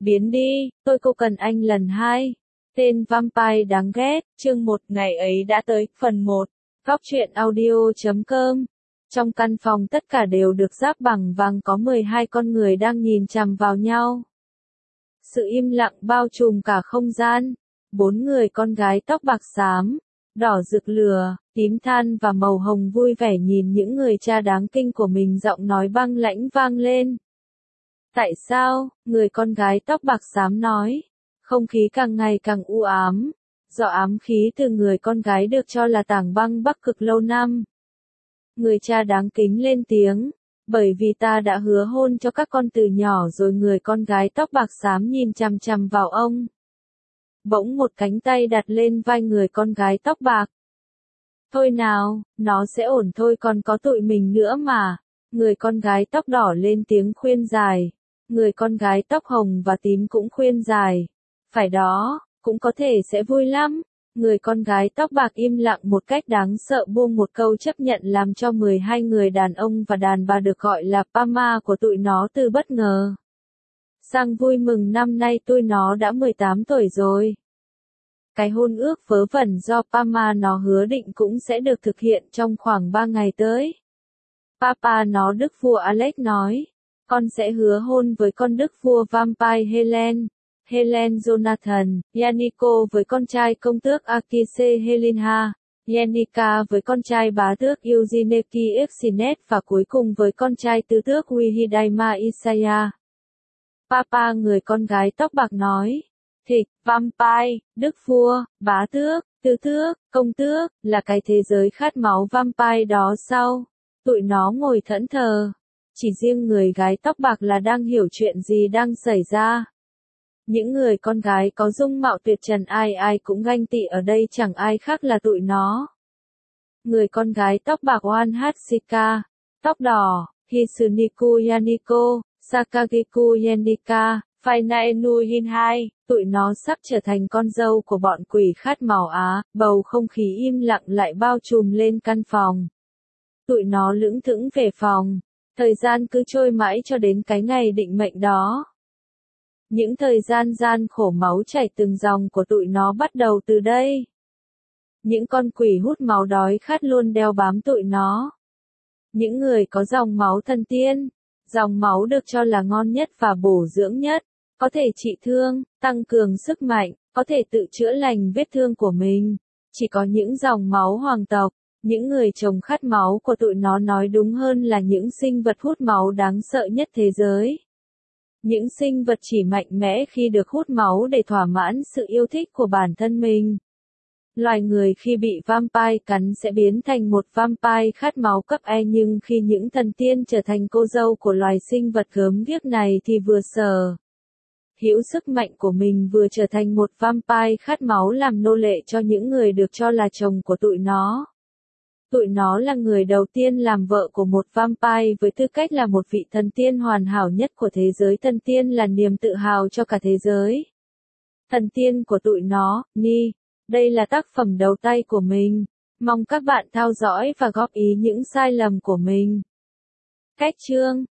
Biến đi, tôi cô cần anh lần 2. Tên Vampire đáng ghét, chương 1 ngày ấy đã tới, phần 1. Góc truyện audio.com. Trong căn phòng tất cả đều được ráp bằng vàng, có 12 con người đang nhìn chằm vào nhau. Sự im lặng bao trùm cả không gian. 4 người con gái tóc bạc xám, đỏ rực lửa, tím than và màu hồng vui vẻ nhìn những người cha đáng kinh của mình, giọng nói băng lãnh vang lên. Tại sao? Người con gái tóc bạc xám nói. Không khí càng ngày càng u ám, do ám khí từ người con gái được cho là tảng băng Bắc Cực lâu năm. Người cha đáng kính lên tiếng, bởi vì ta đã hứa hôn cho các con từ nhỏ rồi. Người con gái tóc bạc xám nhìn chằm chằm vào ông. Bỗng một cánh tay đặt lên vai người con gái tóc bạc. Thôi nào, nó sẽ ổn thôi, còn có tụi mình nữa mà. Người con gái tóc đỏ lên tiếng khuyên giải. Người con gái tóc hồng và tím cũng khuyên giải. Phải đó, cũng có thể sẽ vui lắm. Người con gái tóc bạc im lặng một cách đáng sợ, buông một câu chấp nhận làm cho 12 người đàn ông và đàn bà được gọi là Pama của tụi nó từ bất ngờ sang vui mừng. Năm nay tụi nó đã 18 tuổi rồi. Cái hôn ước vớ vẩn do Pama nó hứa định cũng sẽ được thực hiện trong khoảng 3 ngày tới. Papa nó đức vua Alex nói, con sẽ hứa hôn với con đức vua Vampire Helen Jonathan, Yannico với con trai công tước Akise Helinha, Yenica với con trai bá tước Eugeneki Exinet và cuối cùng với con trai tứ tước Wihidaima Isaiah. Papa người con gái tóc bạc nói, thịt, vampire, đức vua, bá tước, tứ tước, công tước, là cái thế giới khát máu vampire đó sao? Tụi nó ngồi thẫn thờ. Chỉ riêng người gái tóc bạc là đang hiểu chuyện gì đang xảy ra. Những người con gái có dung mạo tuyệt trần ai ai cũng ganh tị, ở đây chẳng ai khác là tụi nó. Người con gái tóc bạc Oan Hatsika, tóc đỏ, Hisuniku Yaniko, Sakagiku Yenika, Fainaenu Hinhai, tụi nó sắp trở thành con dâu của bọn quỷ khát máu Á. Bầu không khí im lặng lại bao trùm lên căn phòng. Tụi nó lững thững về phòng. Thời gian cứ trôi mãi cho đến cái ngày định mệnh đó. Những thời gian gian khổ máu chảy từng dòng của tụi nó bắt đầu từ đây. Những con quỷ hút máu đói khát luôn đeo bám tụi nó. Những người có dòng máu thần tiên, dòng máu được cho là ngon nhất và bổ dưỡng nhất, có thể trị thương, tăng cường sức mạnh, có thể tự chữa lành vết thương của mình. Chỉ có những dòng máu hoàng tộc, những người trồng khát máu của tụi nó, nói đúng hơn là những sinh vật hút máu đáng sợ nhất thế giới. Những sinh vật chỉ mạnh mẽ khi được hút máu để thỏa mãn sự yêu thích của bản thân mình. Loài người khi bị vampire cắn sẽ biến thành một vampire khát máu cấp E, nhưng khi những thần tiên trở thành cô dâu của loài sinh vật gớm ghiếc này thì vừa sở hữu sức mạnh của mình vừa trở thành một vampire khát máu, làm nô lệ cho những người được cho là chồng của tụi nó. Tụi nó là người đầu tiên làm vợ của một vampire với tư cách là một vị thần tiên hoàn hảo nhất của thế giới. Thần tiên là niềm tự hào cho cả thế giới. Thần tiên của tụi nó, Ni. Đây là tác phẩm đầu tay của mình. Mong các bạn theo dõi và góp ý những sai lầm của mình. Cách chương